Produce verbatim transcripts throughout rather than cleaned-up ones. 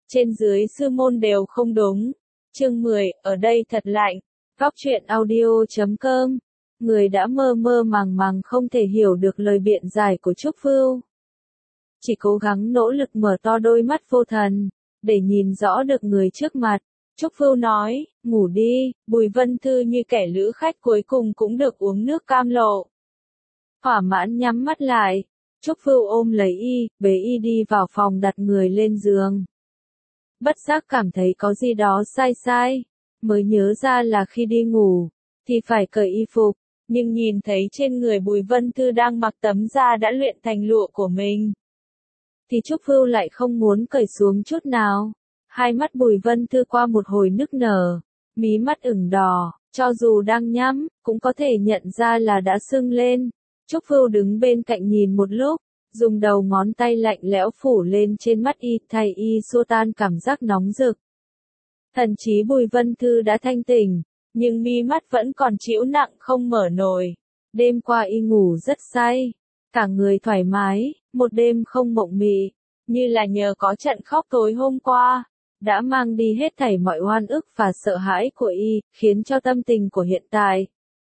trên dưới sư môn đều không đúng. Chương mười, ở đây thật lạnh. Góc truyện audio chấm com. Người đã mơ mơ màng màng không thể hiểu được lời biện giải của Trúc Vưu. Chỉ cố gắng nỗ lực mở to đôi mắt vô thần, để nhìn rõ được người trước mặt. Trúc Vưu nói, ngủ đi. Bùi Vân Thư như kẻ lữ khách cuối cùng cũng được uống nước cam lộ. Thỏa mãn nhắm mắt lại. Trúc Vưu ôm lấy y, bế y đi vào phòng đặt người lên giường. Bất giác cảm thấy có gì đó sai sai, mới nhớ ra là khi đi ngủ, thì phải cởi y phục, nhưng nhìn thấy trên người Bùi Vân Thư đang mặc tấm da đã luyện thành lụa của mình, thì Trúc Vưu lại không muốn cởi xuống chút nào. Hai mắt Bùi Vân Thư qua một hồi nức nở, mí mắt ửng đỏ, cho dù đang nhắm, cũng có thể nhận ra là đã sưng lên. Trúc Vưu đứng bên cạnh nhìn một lúc, dùng đầu ngón tay lạnh lẽo phủ lên trên mắt y, thay y xua tan cảm giác nóng rực. Thần trí Bùi Vân Thư đã thanh tỉnh, nhưng mi mắt vẫn còn chịu nặng không mở nổi. Đêm qua y ngủ rất say, cả người thoải mái, một đêm không mộng mị, như là nhờ có trận khóc tối hôm qua, đã mang đi hết thảy mọi oan ức và sợ hãi của y, khiến cho tâm tình của hiện tại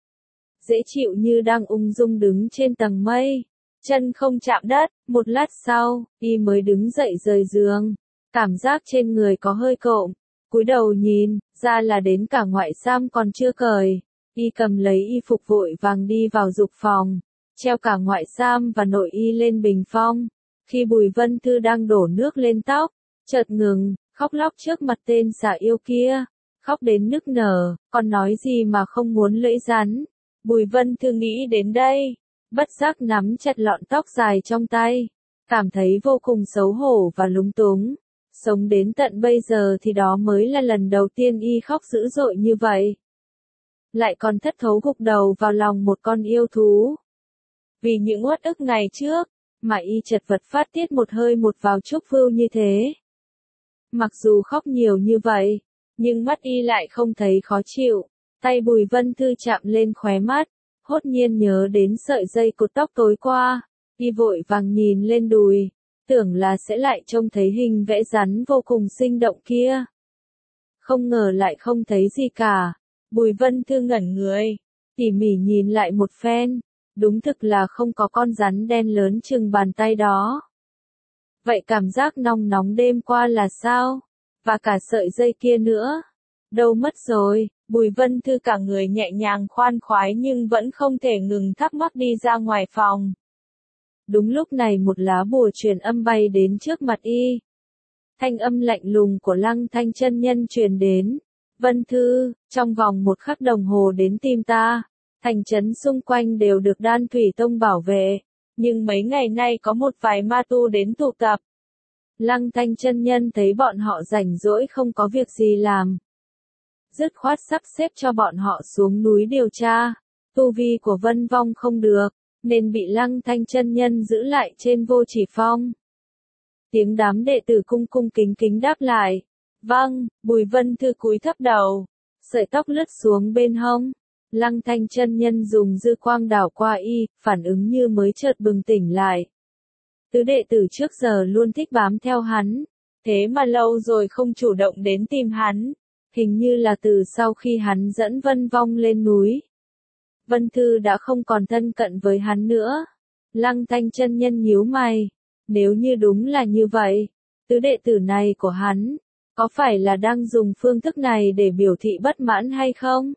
dễ chịu như đang ung dung đứng trên tầng mây. Chân không chạm đất, một lát sau, y mới đứng dậy rời giường. Cảm giác trên người có hơi cộm, cúi đầu nhìn, ra là đến cả ngoại sam còn chưa cởi. Y cầm lấy y phục vội vàng đi vào dục phòng, treo cả ngoại sam và nội y lên bình phong. Khi Bùi Vân Thư đang đổ nước lên tóc, chợt ngừng, khóc lóc trước mặt tên xà yêu kia. Khóc đến nức nở, còn nói gì mà không muốn lưỡi rắn. Bùi Vân Thư nghĩ đến đây, bất giác nắm chặt lọn tóc dài trong tay, cảm thấy vô cùng xấu hổ và lúng túng. Sống đến tận bây giờ thì đó mới là lần đầu tiên y khóc dữ dội như vậy. Lại còn thất thố gục đầu vào lòng một con yêu thú. Vì những uất ức ngày trước, mà y chật vật phát tiết một hơi một vào Trúc Vưu như thế. Mặc dù khóc nhiều như vậy, nhưng mắt y lại không thấy khó chịu. Tay Bùi Vân Thư chạm lên khóe mắt, hốt nhiên nhớ đến sợi dây cột tóc tối qua, y vội vàng nhìn lên đùi, tưởng là sẽ lại trông thấy hình vẽ rắn vô cùng sinh động kia. Không ngờ lại không thấy gì cả. Bùi Vân Thư ngẩn người, tỉ mỉ nhìn lại một phen, đúng thực là không có con rắn đen lớn chừng bàn tay đó. Vậy cảm giác nóng nóng đêm qua là sao? Và cả sợi dây kia nữa, đâu mất rồi? Bùi Vân Thư cả người nhẹ nhàng khoan khoái nhưng vẫn không thể ngừng thắc mắc đi ra ngoài phòng. Đúng lúc này một lá bùa truyền âm bay đến trước mặt y. Thanh âm lạnh lùng của Lăng Thanh chân nhân truyền đến. Vân Thư, trong vòng một khắc đồng hồ đến tìm ta. Thành trấn xung quanh đều được Đan Thủy Tông bảo vệ, nhưng mấy ngày nay có một vài ma tu đến tụ tập. Lăng Thanh chân nhân thấy bọn họ rảnh rỗi không có việc gì làm, dứt khoát sắp xếp cho bọn họ xuống núi điều tra. Tu vi của Vân Vong không được, nên bị Lăng Thanh chân nhân giữ lại trên Vô Chỉ Phong. Tiếng đám đệ tử cung cung kính kính đáp lại. Vâng. Bùi Vân Thư cúi thấp đầu, sợi tóc lướt xuống bên hông. Lăng Thanh chân nhân dùng dư quang đảo qua y, phản ứng như mới chợt bừng tỉnh lại. Tứ đệ tử trước giờ luôn thích bám theo hắn, thế mà lâu rồi không chủ động đến tìm hắn. Hình như là từ sau khi hắn dẫn Vân Vong lên núi, Vân Thư đã không còn thân cận với hắn nữa. Lăng Thanh chân nhân nhíu mày, nếu như đúng là như vậy, tứ đệ tử này của hắn, có phải là đang dùng phương thức này để biểu thị bất mãn hay không?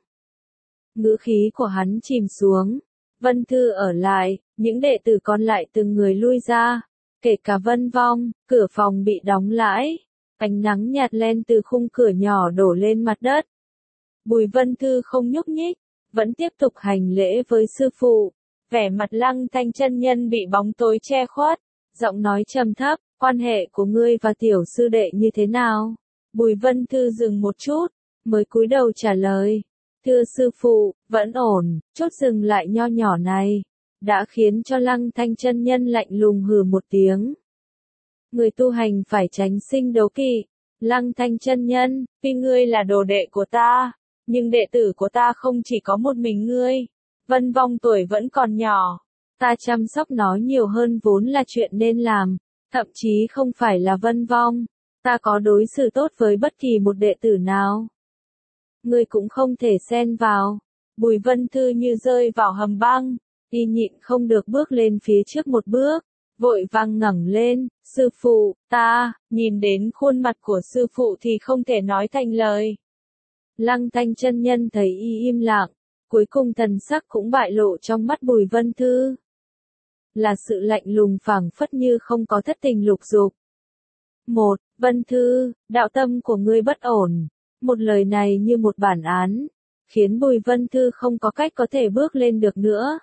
Ngữ khí của hắn chìm xuống. Vân Thư ở lại, những đệ tử còn lại từng người lui ra, kể cả Vân Vong. Cửa phòng bị đóng lãi, ánh nắng nhạt len từ khung cửa nhỏ đổ lên mặt đất. Bùi Vân Thư không nhúc nhích, vẫn tiếp tục hành lễ với sư phụ. Vẻ mặt Lăng Thanh chân nhân bị bóng tối che khuất, giọng nói trầm thấp, quan hệ của ngươi và tiểu sư đệ như thế nào? Bùi Vân Thư dừng một chút, mới cúi đầu trả lời. Thưa sư phụ, vẫn ổn. Chốt dừng lại nho nhỏ này đã khiến cho Lăng Thanh chân nhân lạnh lùng hừ một tiếng. Người tu hành phải tránh sinh đấu kỵ. Lăng Thanh chân nhân, tuy ngươi là đồ đệ của ta, nhưng đệ tử của ta không chỉ có một mình ngươi. Vân Vong tuổi vẫn còn nhỏ, ta chăm sóc nó nhiều hơn vốn là chuyện nên làm. Thậm chí không phải là Vân Vong, Ta có đối xử tốt với bất kỳ một đệ tử nào. Ngươi cũng không thể xen vào. Bùi Vân Thư như rơi vào hầm băng, y nhịn không được bước lên phía trước một bước, vội vàng ngẩng lên, sư phụ, ta, nhìn đến khuôn mặt của sư phụ thì không thể nói thành lời. Lăng Thanh chân nhân thấy y im lặng, cuối cùng thần sắc cũng bại lộ trong mắt Bùi Vân Thư. Là sự lạnh lùng phảng phất như không có thất tình lục dục. Một, Vân Thư, đạo tâm của ngươi bất ổn. Một lời này như một bản án, khiến Bùi Vân Thư không có cách có thể bước lên được nữa.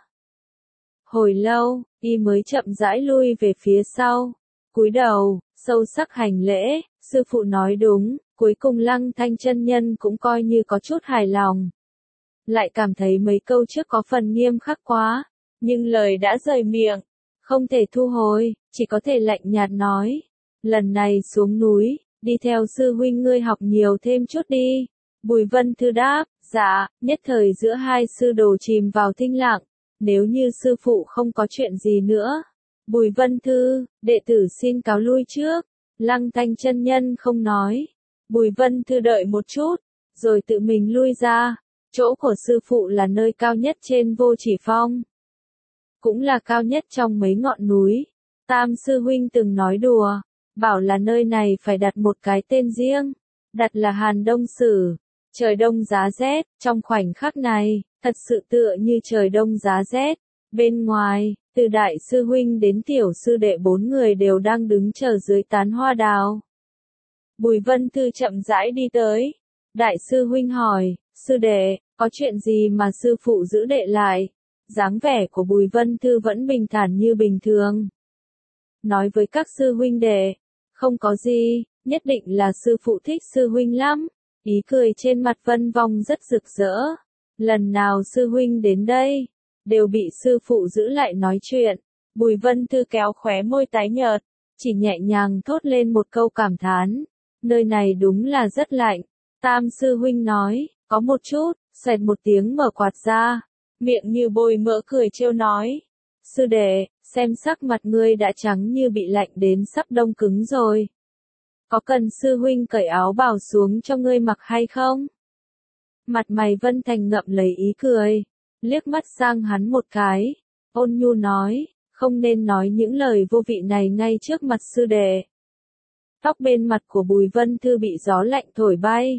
Hồi lâu, y mới chậm rãi lui về phía sau, cúi đầu, sâu sắc hành lễ, sư phụ nói đúng, cuối cùng Lăng Thanh chân nhân cũng coi như có chút hài lòng. Lại cảm thấy mấy câu trước có phần nghiêm khắc quá, nhưng lời đã rời miệng, không thể thu hồi, chỉ có thể lạnh nhạt nói, lần này xuống núi, đi theo sư huynh ngươi học nhiều thêm chút đi. Bùi Vân Thư đáp, dạ, nhất thời giữa hai sư đồ chìm vào thinh lặng, nếu như sư phụ không có chuyện gì nữa. Bùi Vân Thư, đệ tử xin cáo lui trước. Lăng Thanh chân nhân không nói. Bùi Vân Thư đợi một chút, rồi tự mình lui ra. Chỗ của sư phụ là nơi cao nhất trên Vô Chỉ Phong, cũng là cao nhất trong mấy ngọn núi. Tam sư huynh từng nói đùa, bảo là nơi này phải đặt một cái tên riêng, đặt là Hàn Đông Sử. Trời đông giá rét, trong khoảnh khắc này, thật sự tựa như trời đông giá rét. Bên ngoài, từ đại sư huynh đến tiểu sư đệ bốn người đều đang đứng chờ dưới tán hoa đào. Bùi Vân Thư chậm rãi đi tới. Đại sư huynh hỏi, sư đệ, có chuyện gì mà sư phụ giữ đệ lại? Dáng vẻ của Bùi Vân Thư vẫn bình thản như bình thường. Nói với các sư huynh đệ, không có gì, nhất định là sư phụ thích sư huynh lắm. Ý cười trên mặt Vân Vong rất rực rỡ. Lần nào sư huynh đến đây, đều bị sư phụ giữ lại nói chuyện. Bùi Vân Thư kéo khóe môi tái nhợt, chỉ nhẹ nhàng thốt lên một câu cảm thán. Nơi này đúng là rất lạnh. Tam sư huynh nói, có một chút, xoẹt một tiếng mở quạt ra. Miệng như bôi mỡ cười trêu nói. Sư đệ, xem sắc mặt ngươi đã trắng như bị lạnh đến sắp đông cứng rồi. Có cần sư huynh cởi áo bào xuống cho ngươi mặc hay không? Mặt mày Vân Thành ngậm lấy ý cười, liếc mắt sang hắn một cái, ôn nhu nói, không nên nói những lời vô vị này ngay trước mặt sư đệ. Tóc bên mặt của Bùi Vân Thư bị gió lạnh thổi bay.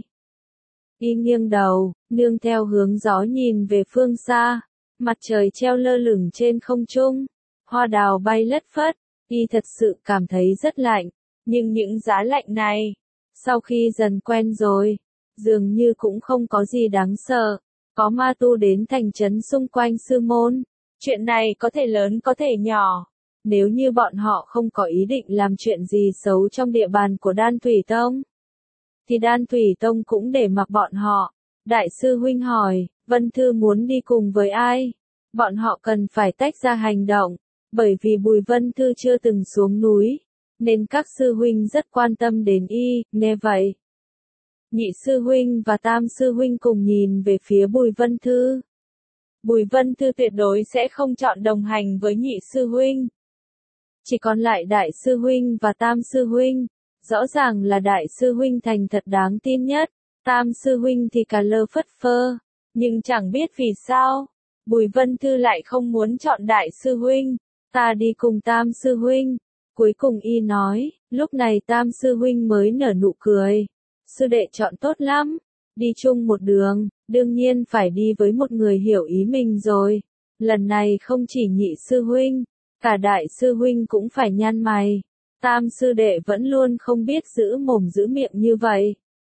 Y nghiêng đầu, nương theo hướng gió nhìn về phương xa, mặt trời treo lơ lửng trên không trung, hoa đào bay lất phất, y thật sự cảm thấy rất lạnh. Nhưng những giá lạnh này, sau khi dần quen rồi, dường như cũng không có gì đáng sợ. Có ma tu đến thành trấn xung quanh sư môn. Chuyện này có thể lớn có thể nhỏ. Nếu như bọn họ không có ý định làm chuyện gì xấu trong địa bàn của Đan Thủy Tông, thì Đan Thủy Tông cũng để mặc bọn họ. Đại sư huynh hỏi, Vân Thư muốn đi cùng với ai? Bọn họ cần phải tách ra hành động, bởi vì Bùi Vân Thư chưa từng xuống núi, nên các sư huynh rất quan tâm đến y. Nghe vậy, nhị sư huynh và tam sư huynh cùng nhìn về phía Bùi Vân Thư. Bùi Vân Thư tuyệt đối sẽ không chọn đồng hành với nhị sư huynh. Chỉ còn lại đại sư huynh và tam sư huynh. Rõ ràng là đại sư huynh thành thật đáng tin nhất, tam sư huynh thì cà lơ phất phơ. Nhưng chẳng biết vì sao, Bùi Vân Thư lại không muốn chọn đại sư huynh. Ta đi cùng tam sư huynh. Cuối cùng y nói, lúc này tam sư huynh mới nở nụ cười. Sư đệ chọn tốt lắm, đi chung một đường, đương nhiên phải đi với một người hiểu ý mình rồi. Lần này không chỉ nhị sư huynh, cả đại sư huynh cũng phải nhăn mày. Tam sư đệ vẫn luôn không biết giữ mồm giữ miệng như vậy.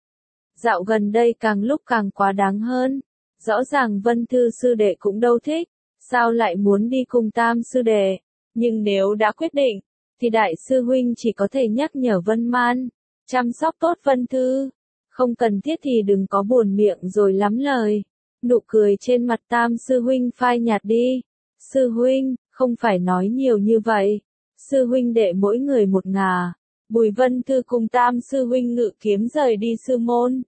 Dạo gần đây càng lúc càng quá đáng hơn. Rõ ràng Vân Thư sư đệ cũng đâu thích, sao lại muốn đi cùng tam sư đệ. Nhưng nếu đã quyết định, thì đại sư huynh chỉ có thể nhắc nhở Vân Man, chăm sóc tốt Vân Thư. Không cần thiết thì đừng có buồn miệng rồi lắm lời. Nụ cười trên mặt tam sư huynh phai nhạt đi. Sư huynh, không phải nói nhiều như vậy. Sư huynh đệ mỗi người một ngả. Bùi Vân Thư cùng tam sư huynh ngự kiếm rời đi sư môn.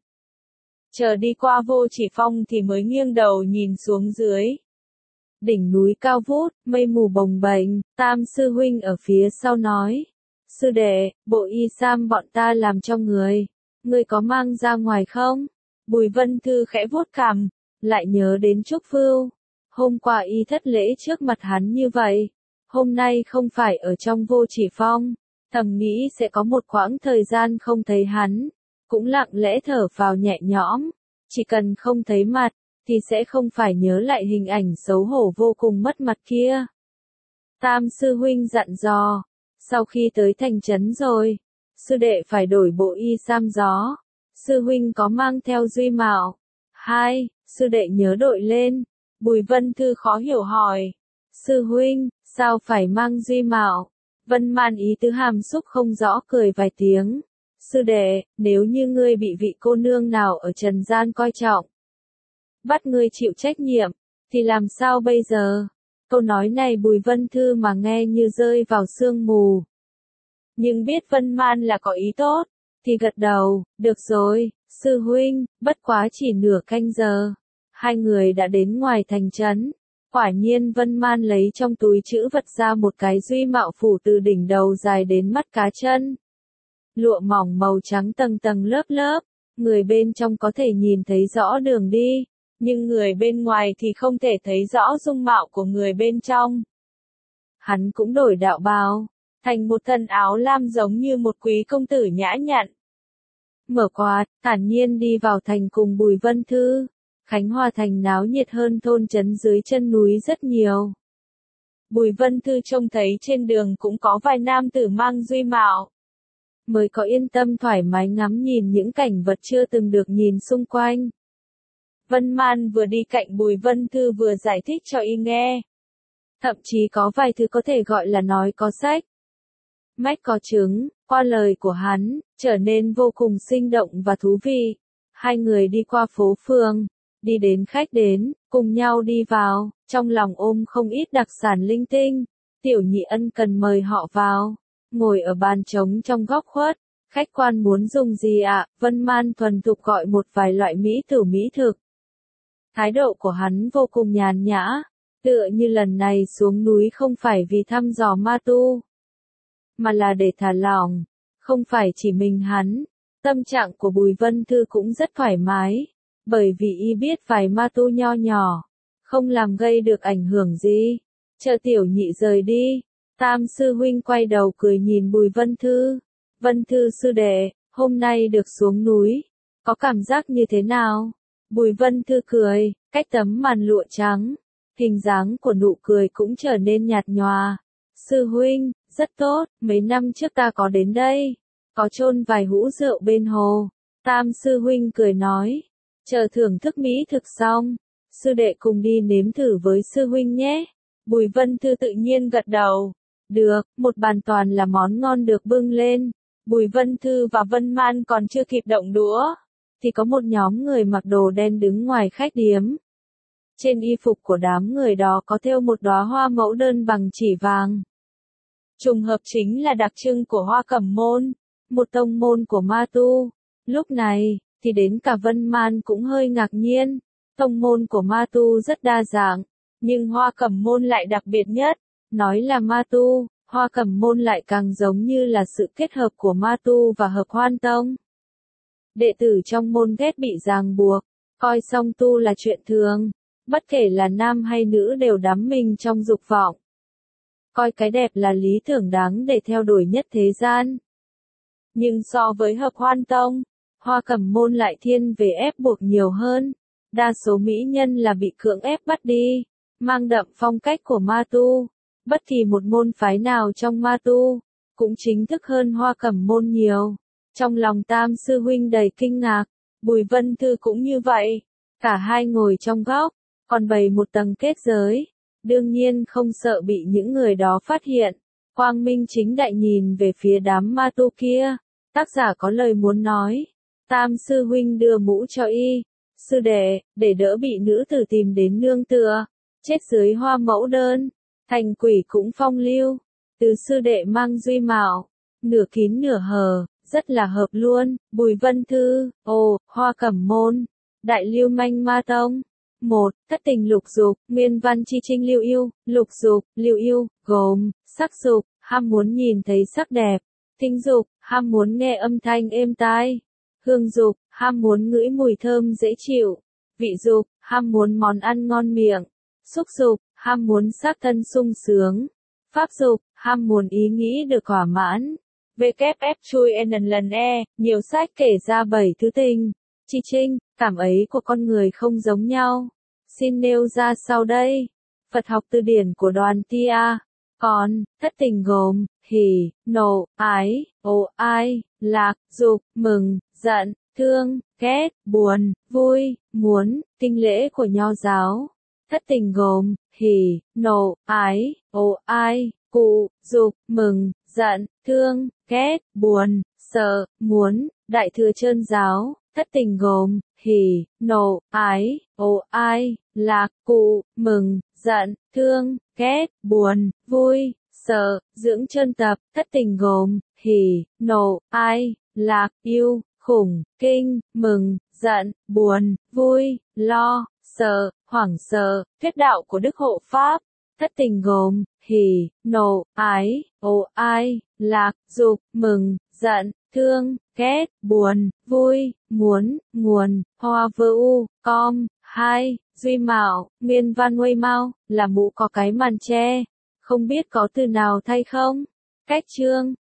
Chờ đi qua Vô Chỉ Phong thì mới nghiêng đầu nhìn xuống dưới. Đỉnh núi cao vút, mây mù bồng bềnh, tam sư huynh ở phía sau nói. Sư đệ, bộ y sam bọn ta làm cho người, người có mang ra ngoài không? Bùi Vân Thư khẽ vuốt cằm, lại nhớ đến Trúc Vưu. Hôm qua y thất lễ trước mặt hắn như vậy, hôm nay không phải ở trong Vô Chỉ Phong, thầm nghĩ sẽ có một quãng thời gian không thấy hắn, cũng lặng lẽ thở vào nhẹ nhõm, chỉ cần không thấy mặt, thì sẽ không phải nhớ lại hình ảnh xấu hổ vô cùng mất mặt kia. Tam sư huynh dặn dò, sau khi tới thành trấn rồi, sư đệ phải đổi bộ y sam gió, sư huynh có mang theo duy mạo. Hai, sư đệ nhớ đội lên. Bùi Vân Thư khó hiểu hỏi, sư huynh, sao phải mang duy mạo? Vân Man ý tứ hàm xúc không rõ cười vài tiếng. Sư đệ, nếu như ngươi bị vị cô nương nào ở trần gian coi trọng, bắt ngươi chịu trách nhiệm, thì làm sao bây giờ? Câu nói này Bùi Vân Thư mà nghe như rơi vào sương mù. Nhưng biết Vân Man là có ý tốt, thì gật đầu, được rồi, sư huynh, bất quá chỉ nửa canh giờ. Hai người đã đến ngoài thành trấn. Quả nhiên Vân Man lấy trong túi trữ vật ra một cái duy mạo phủ từ đỉnh đầu dài đến mắt cá chân. Lụa mỏng màu trắng tầng tầng lớp lớp, người bên trong có thể nhìn thấy rõ đường đi, nhưng người bên ngoài thì không thể thấy rõ dung mạo của người bên trong. Hắn cũng đổi đạo bào, thành một thân áo lam giống như một quý công tử nhã nhặn. Mở quạt, thản nhiên đi vào thành cùng Bùi Vân Thư. Khánh Hòa thành náo nhiệt hơn thôn trấn dưới chân núi rất nhiều. Bùi Vân Thư trông thấy trên đường cũng có vài nam tử mang duy mạo. Mới có yên tâm thoải mái ngắm nhìn những cảnh vật chưa từng được nhìn xung quanh. Vân Man vừa đi cạnh Bùi Vân Thư vừa giải thích cho y nghe. Thậm chí có vài thứ có thể gọi là nói có sách, mách có chứng, qua lời của hắn, trở nên vô cùng sinh động và thú vị. Hai người đi qua phố phường, đi đến khách đến, cùng nhau đi vào, trong lòng ôm không ít đặc sản linh tinh. Tiểu Nhị ân cần mời họ vào, ngồi ở bàn trống trong góc khuất. Khách quan muốn dùng gì ạ? À? Vân Man thuần thục gọi một vài loại mỹ tử mỹ thực. Thái độ của hắn vô cùng nhàn nhã, tựa như lần này xuống núi không phải vì thăm dò ma tu, mà là để thả lỏng. Không phải chỉ mình hắn, tâm trạng của Bùi Vân Thư cũng rất thoải mái, bởi vì y biết vài ma tu nho nhỏ, không làm gây được ảnh hưởng gì. Chờ Tiểu Nhị rời đi, Tam sư huynh quay đầu cười nhìn Bùi Vân Thư. Vân Thư sư đệ, hôm nay được xuống núi, có cảm giác như thế nào? Bùi Vân Thư cười, cách tấm màn lụa trắng, hình dáng của nụ cười cũng trở nên nhạt nhòa. Sư huynh, rất tốt, mấy năm trước ta có đến đây, có chôn vài hũ rượu bên hồ. Tam sư huynh cười nói, chờ thưởng thức mỹ thực xong, sư đệ cùng đi nếm thử với sư huynh nhé. Bùi Vân Thư tự nhiên gật đầu. Được, một bàn toàn là món ngon được bưng lên. Bùi Vân Thư và Vân Man còn chưa kịp động đũa, thì có một nhóm người mặc đồ đen đứng ngoài khách điếm. Trên y phục của đám người đó có thêu một đóa hoa mẫu đơn bằng chỉ vàng. Trùng hợp chính là đặc trưng của Hoa Cẩm Môn, một tông môn của ma tu. Lúc này, thì đến cả Vân Man cũng hơi ngạc nhiên. Tông môn của ma tu rất đa dạng, nhưng Hoa Cẩm Môn lại đặc biệt nhất. Nói là ma tu, Hoa Cẩm Môn lại càng giống như là sự kết hợp của ma tu và hợp hoan tông. Đệ tử trong môn ghét bị ràng buộc, coi song tu là chuyện thường, bất kể là nam hay nữ đều đắm mình trong dục vọng. Coi cái đẹp là lý tưởng đáng để theo đuổi nhất thế gian. Nhưng so với hợp hoan tông, Hoa Cẩm Môn lại thiên về ép buộc nhiều hơn. Đa số mỹ nhân là bị cưỡng ép bắt đi, mang đậm phong cách của ma tu. Bất kỳ một môn phái nào trong ma tu, cũng chính thức hơn Hoa Cẩm Môn nhiều. Trong lòng Tam sư huynh đầy kinh ngạc, Bùi Vân Thư cũng như vậy. Cả hai ngồi trong góc, còn bày một tầng kết giới. Đương nhiên không sợ bị những người đó phát hiện. Quang minh chính đại nhìn về phía đám ma tu kia. Tác giả có lời muốn nói. Tam sư huynh đưa mũ cho y. Sư đệ, để đỡ bị nữ tử tìm đến nương tựa. Chết dưới hoa mẫu đơn. Thành quỷ cũng phong lưu. Từ sư đệ mang duy mạo. Nửa kín nửa hờ. Rất là hợp luôn. Bùi Vân Thư. Ồ, Hoa Cẩm Môn. Đại lưu manh ma tông. một. Thất tình lục dục, nguyên văn chi trinh lưu yêu, lục dục, lưu yêu, gồm, sắc dục, ham muốn nhìn thấy sắc đẹp, Tính dục, ham muốn nghe âm thanh êm tai. Hương dục, ham muốn ngửi mùi thơm dễ chịu. Vị dục, ham muốn món ăn ngon miệng. Xúc dục, ham muốn xác thân sung sướng. Pháp dục, ham muốn ý nghĩ được thỏa mãn. vê kép ép chui n lần e, nhiều sách kể ra bảy thứ tình. Chi chinh, cảm ấy của con người không giống nhau. Xin nêu ra sau đây. Phật học từ điển của Đoàn Tia. Còn, thất tình gồm, hỉ, nộ, ái, ố ai, lạc, dục, mừng, giận, thương, ghét, buồn, vui, muốn, kinh lễ của Nho giáo. Thất tình gồm, hỉ, nộ, ái, ố ai, cụ, dục, mừng, giận, thương, ghét, buồn, sợ, muốn. Đại thừa Chơn giáo, thất tình gồm, hỉ, nộ, ái, ố ai, lạc, cụ, mừng, giận, thương, ghét, buồn, vui, sợ. Dưỡng Chơn tập, thất tình gồm, hỉ, nộ, ái, lạc, yêu, khủng, kinh, mừng, giận, buồn, vui, lo, sợ, hoảng sợ. Thuyết đạo của Đức Hộ Pháp, thất tình gồm, hỉ, nộ, ái, ố ai, lạc, dục, mừng, giận, thương, ghét, buồn, vui, muốn, nguồn. Hoa vơ u, com, hai, Duy Mạo, Miên Văn Nguây Mau, là mũ có cái màn che. Không biết có từ nào thay không? Cách chương.